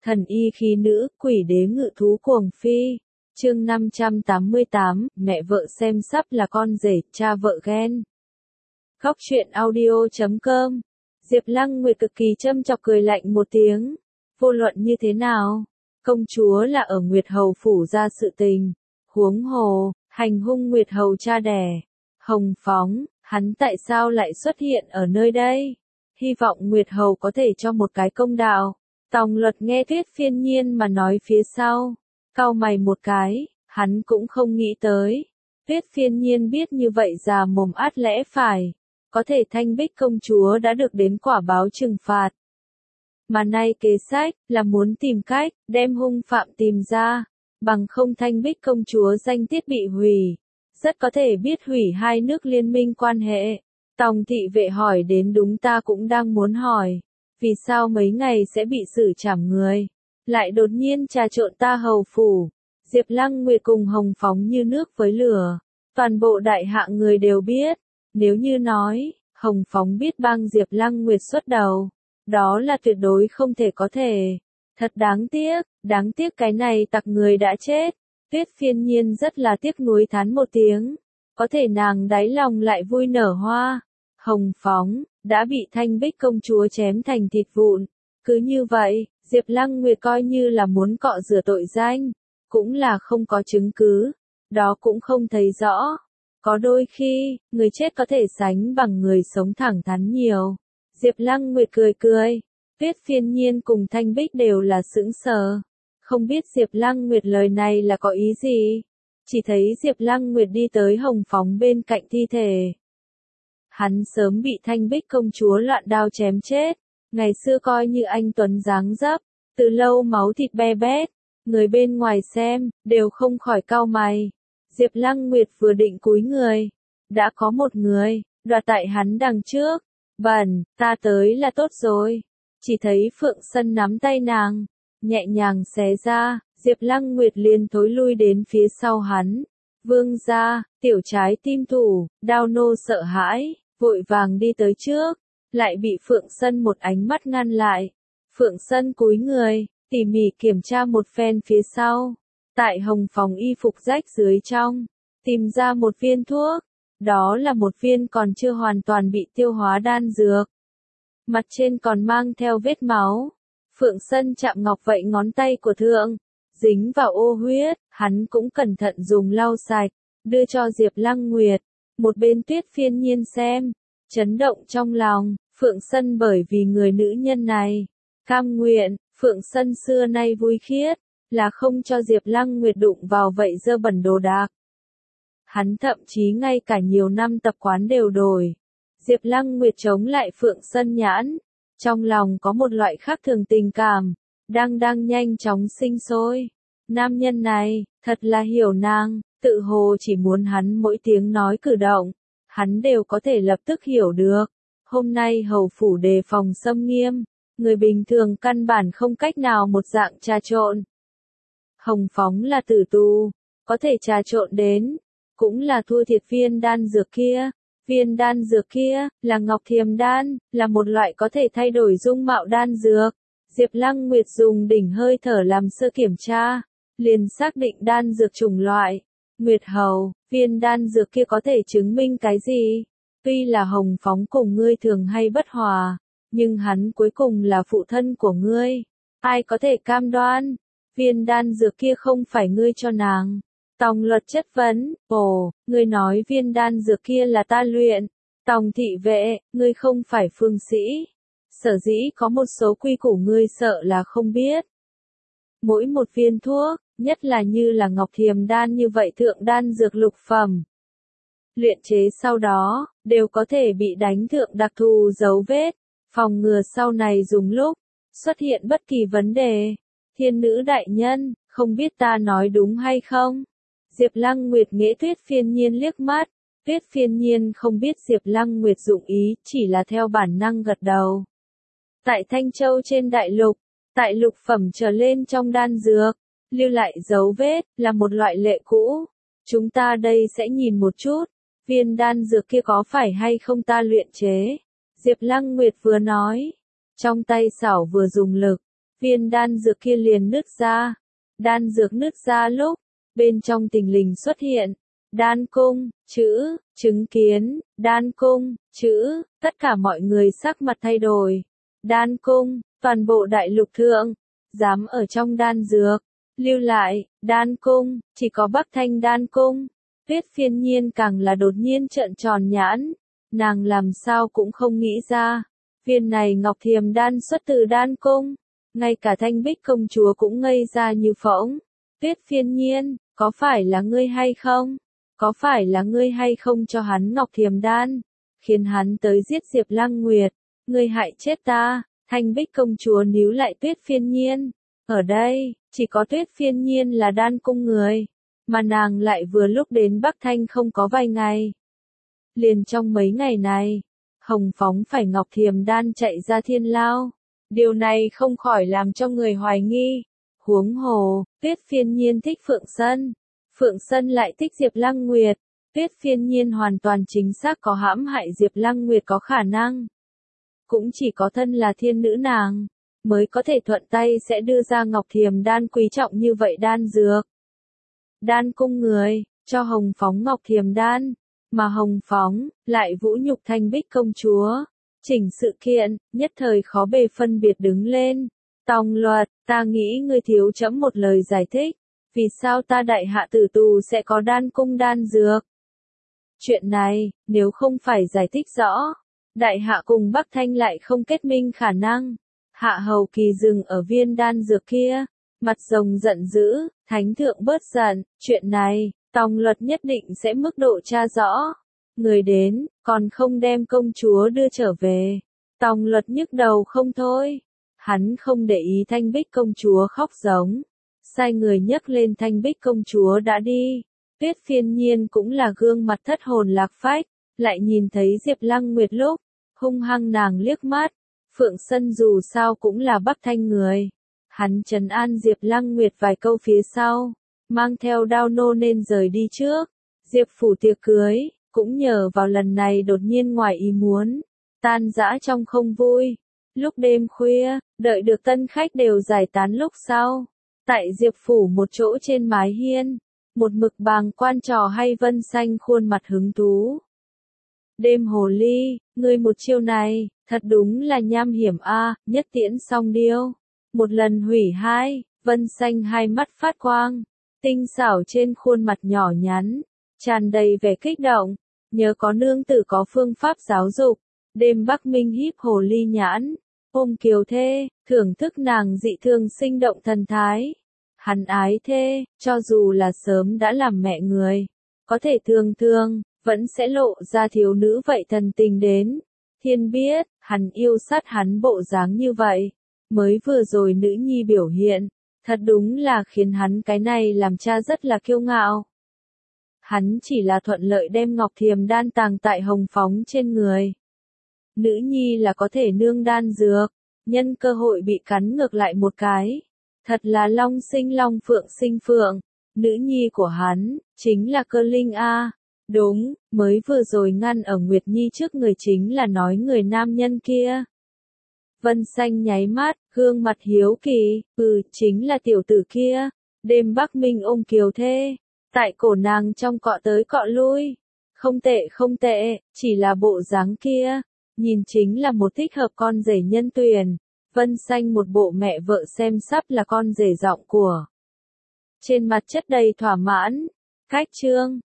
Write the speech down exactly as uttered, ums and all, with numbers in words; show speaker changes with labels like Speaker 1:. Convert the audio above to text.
Speaker 1: Thần y khí nữ, quỷ đế ngự thú cuồng phi. Chương năm trăm tám mươi tám, mẹ vợ xem sắp là con rể, cha vợ ghen. Góc truyện audio chấm com. Diệp Lăng Nguyệt cực kỳ châm chọc cười lạnh một tiếng. Vô luận như thế nào, công chúa là ở Nguyệt Hầu phủ ra sự tình. Huống hồ, hành hung Nguyệt Hầu cha đẻ. Hồng Phóng, hắn tại sao lại xuất hiện ở nơi đây? Hy vọng Nguyệt Hầu có thể cho một cái công đạo. Tòng Luật nghe Tuyết Phiên Nhiên mà nói phía sau, cau mày một cái, hắn cũng không nghĩ tới. Tuyết Phiên Nhiên biết như vậy già mồm át lẽ phải, có thể Thanh Bích công chúa đã được đến quả báo trừng phạt. Mà nay kế sách là muốn tìm cách đem hung phạm tìm ra, bằng không Thanh Bích công chúa danh tiết bị hủy, rất có thể biết hủy hai nước liên minh quan hệ. Tòng thị vệ hỏi đến đúng, ta cũng đang muốn hỏi. Vì sao mấy ngày sẽ bị xử trảm người, lại đột nhiên trà trộn ta hầu phủ? Diệp Lăng Nguyệt cùng Hồng Phóng như nước với lửa, toàn bộ đại hạ người đều biết. Nếu như nói, Hồng Phóng biết bang Diệp Lăng Nguyệt xuất đầu, đó là tuyệt đối không thể có thể. Thật đáng tiếc, đáng tiếc cái này tặc người đã chết. Tuyết Phiên Nhiên rất là tiếc nuối thán một tiếng, có thể nàng đáy lòng lại vui nở hoa. Hồng Phóng đã bị Thanh Bích công chúa chém thành thịt vụn. Cứ như vậy, Diệp Lăng Nguyệt coi như là muốn cọ rửa tội danh, cũng là không có chứng cứ, đó cũng không thấy rõ. Có đôi khi, người chết có thể sánh bằng người sống thẳng thắn nhiều. Diệp Lăng Nguyệt cười cười, Tuyết Phiên Nhiên cùng Thanh Bích đều là sững sờ, không biết Diệp Lăng Nguyệt lời này là có ý gì. Chỉ thấy Diệp Lăng Nguyệt đi tới Hồng Phóng bên cạnh thi thể. Hắn sớm bị Thanh Bích công chúa loạn đao chém chết, ngày xưa coi như anh tuấn dáng dấp, từ lâu máu thịt be bét, người bên ngoài xem, đều không khỏi cau mày. Diệp Lăng Nguyệt vừa định cúi người, đã có một người, đoạt tại hắn đằng trước. Bẩn, ta tới là tốt rồi. Chỉ thấy Phượng Sân nắm tay nàng, nhẹ nhàng xé ra, Diệp Lăng Nguyệt liền thối lui đến phía sau hắn. Vương gia, tiểu trái tim thủ, Đao nô sợ hãi, vội vàng đi tới trước, lại bị Phượng Sân một ánh mắt ngăn lại. Phượng Sân cúi người, tỉ mỉ kiểm tra một phen phía sau, tại Hồng Phóng y phục rách dưới trong, tìm ra một viên thuốc, đó là một viên còn chưa hoàn toàn bị tiêu hóa đan dược. Mặt trên còn mang theo vết máu. Phượng Sân chạm ngọc vậy ngón tay của thượng, dính vào ô huyết, hắn cũng cẩn thận dùng lau sạch, đưa cho Diệp Lăng Nguyệt. Một bên Tuyết Phiên Nhiên xem, chấn động trong lòng. Phượng Sân bởi vì người nữ nhân này, cam nguyện. Phượng Sân xưa nay vui khiết, là không cho Diệp Lăng Nguyệt đụng vào vậy dơ bẩn đồ đạc. Hắn thậm chí ngay cả nhiều năm tập quán đều đổi. Diệp Lăng Nguyệt chống lại Phượng Sân nhãn, trong lòng có một loại khác thường tình cảm, đang đang nhanh chóng sinh sôi. Nam nhân này, thật là hiểu nàng, tự hồ chỉ muốn hắn mỗi tiếng nói cử động, hắn đều có thể lập tức hiểu được. Hôm nay hầu phủ đề phòng xâm nghiêm, người bình thường căn bản không cách nào một dạng trà trộn. Hồng Phóng là tử tù, có thể trà trộn đến, cũng là thua thiệt viên đan dược kia. Viên đan dược kia, là Ngọc Thiềm đan, là một loại có thể thay đổi dung mạo đan dược. Diệp Lăng Nguyệt dùng đỉnh hơi thở làm sơ kiểm tra, liền xác định đan dược chủng loại. Nguyệt Hầu, viên đan dược kia có thể chứng minh cái gì? Tuy là Hồng Phóng cùng ngươi thường hay bất hòa, nhưng hắn cuối cùng là phụ thân của ngươi. Ai có thể cam đoan? Viên đan dược kia không phải ngươi cho nàng. Tòng Luật chất vấn, ồ, ngươi nói viên đan dược kia là ta luyện. Tòng thị vệ, ngươi không phải phương sĩ. Sở dĩ có một số quy củ ngươi sợ là không biết. Mỗi một viên thuốc, nhất là như là Ngọc Thiềm đan như vậy thượng đan dược lục phẩm, luyện chế sau đó, đều có thể bị đánh thượng đặc thù dấu vết, phòng ngừa sau này dùng lúc, xuất hiện bất kỳ vấn đề. Thiên nữ đại nhân, không biết ta nói đúng hay không? Diệp Lăng Nguyệt nghĩa Tuyết Phiên Nhiên liếc mắt, Tuyết Phiên Nhiên không biết Diệp Lăng Nguyệt dụng ý, chỉ là theo bản năng gật đầu. Tại Thanh Châu trên đại lục, tại lục phẩm trở lên trong đan dược, lưu lại dấu vết, là một loại lệ cũ. Chúng ta đây sẽ nhìn một chút, viên đan dược kia có phải hay không ta luyện chế. Diệp Lăng Nguyệt vừa nói, trong tay xảo vừa dùng lực, viên đan dược kia liền nứt ra. Đan dược nứt ra lúc, bên trong thình lình xuất hiện, đan cung, chữ, chứng kiến, đan cung, chữ, tất cả mọi người sắc mặt thay đổi. Đan cung, toàn bộ đại lục thượng, dám ở trong đan dược, lưu lại, đan cung, chỉ có Bắc Thanh đan cung. Tuyết Phiên Nhiên càng là đột nhiên trợn tròn nhãn, nàng làm sao cũng không nghĩ ra, viên này ngọc thiềm đan xuất từ đan cung, ngay cả Thanh Bích công chúa cũng ngây ra như phỗng. Tuyết Phiên Nhiên, có phải là ngươi hay không? Có phải là ngươi hay không cho hắn ngọc thiềm đan, khiến hắn tới giết Diệp Lăng Nguyệt, ngươi hại chết ta? Thanh Bích công chúa níu lại Tuyết Phiên Nhiên, ở đây, chỉ có Tuyết Phiên Nhiên là đan cung người, mà nàng lại vừa lúc đến Bắc Thanh không có vài ngày. Liền trong mấy ngày này, Hồng Phóng phải ngọc thiềm đan chạy ra thiên lao, điều này không khỏi làm cho người hoài nghi. Huống hồ, Tuyết Phiên Nhiên thích Phượng Sân, Phượng Sân lại thích Diệp Lăng Nguyệt, Tuyết Phiên Nhiên hoàn toàn chính xác có hãm hại Diệp Lăng Nguyệt có khả năng. Cũng chỉ có thân là thiên nữ nàng, mới có thể thuận tay sẽ đưa ra ngọc thiềm đan quý trọng như vậy đan dược. Đan cung người, cho Hồng Phóng ngọc thiềm đan, mà Hồng Phóng, lại vũ nhục Thanh Bích công chúa. Chỉnh sự kiện, nhất thời khó bề phân biệt đứng lên. Tòng Luật, ta nghĩ ngươi thiếu chấm một lời giải thích, vì sao ta đại hạ tử tù sẽ có đan cung đan dược? Chuyện này, nếu không phải giải thích rõ, đại hạ cùng Bắc Thanh lại không kết minh khả năng. Hạ hầu kỳ dừng ở viên đan dược kia, mặt rồng giận dữ, thánh thượng bớt giận, chuyện này, Tòng Luật nhất định sẽ mức độ tra rõ. Người đến, còn không đem công chúa đưa trở về. Tòng Luật nhức đầu không thôi. Hắn không để ý Thanh Bích công chúa khóc giống. Sai người nhấc lên Thanh Bích công chúa đã đi. Tuyết Phiên Nhiên cũng là gương mặt thất hồn lạc phách, lại nhìn thấy Diệp Lăng Nguyệt lúc, hung hăng nàng liếc mắt. Phượng Sân dù sao cũng là Bắc Thanh người. Hắn trấn an Diệp Lăng Nguyệt vài câu phía sau, mang theo đao nô nên rời đi trước. Diệp phủ tiệc cưới, cũng nhờ vào lần này đột nhiên ngoài ý muốn, tan rã trong không vui. Lúc đêm khuya, đợi được tân khách đều giải tán lúc sau, tại Diệp phủ một chỗ trên mái hiên, một mực bàng quan trò hay Vân Xanh khuôn mặt hứng thú. Đêm hồ ly, ngươi một chiêu này, thật đúng là nham hiểm a, nhất tiễn song điêu. Một lần hủy hai, Vân Xanh hai mắt phát quang, tinh xảo trên khuôn mặt nhỏ nhắn, tràn đầy vẻ kích động, nhớ có nương tử có phương pháp giáo dục. Đêm Bắc Minh híp hồ ly nhãn, ôm Kiều Thê, thưởng thức nàng dị thường sinh động thần thái. Hắn ái Thê, cho dù là sớm đã làm mẹ người, có thể thường thường, vẫn sẽ lộ ra thiếu nữ vậy thần tình đến. Thiên biết, hắn yêu sát hắn bộ dáng như vậy, mới vừa rồi nữ nhi biểu hiện, thật đúng là khiến hắn cái này làm cha rất là kiêu ngạo. Hắn chỉ là thuận lợi đem ngọc thiềm đan tàng tại Hồng Phóng trên người. Nữ nhi là có thể nương đan dược, nhân cơ hội bị cắn ngược lại một cái. Thật là long sinh long phượng sinh phượng, nữ nhi của hắn, chính là Cơ Linh A. Đúng, mới vừa rồi ngăn ở Nguyệt Nhi trước người chính là nói người nam nhân kia. Vân Xanh nháy mắt, gương mặt hiếu kỳ, ừ, chính là tiểu tử kia. Đêm Bắc Minh ôm Kiều Thê, tại cổ nàng trong cọ tới cọ lui. Không tệ không tệ, chỉ là bộ dáng kia, nhìn chính là một thích hợp con rể nhân tuyển. Vân Xanh một bộ mẹ vợ xem sắp là con rể giọng của. Trên mặt chất đầy thỏa mãn. Cách chương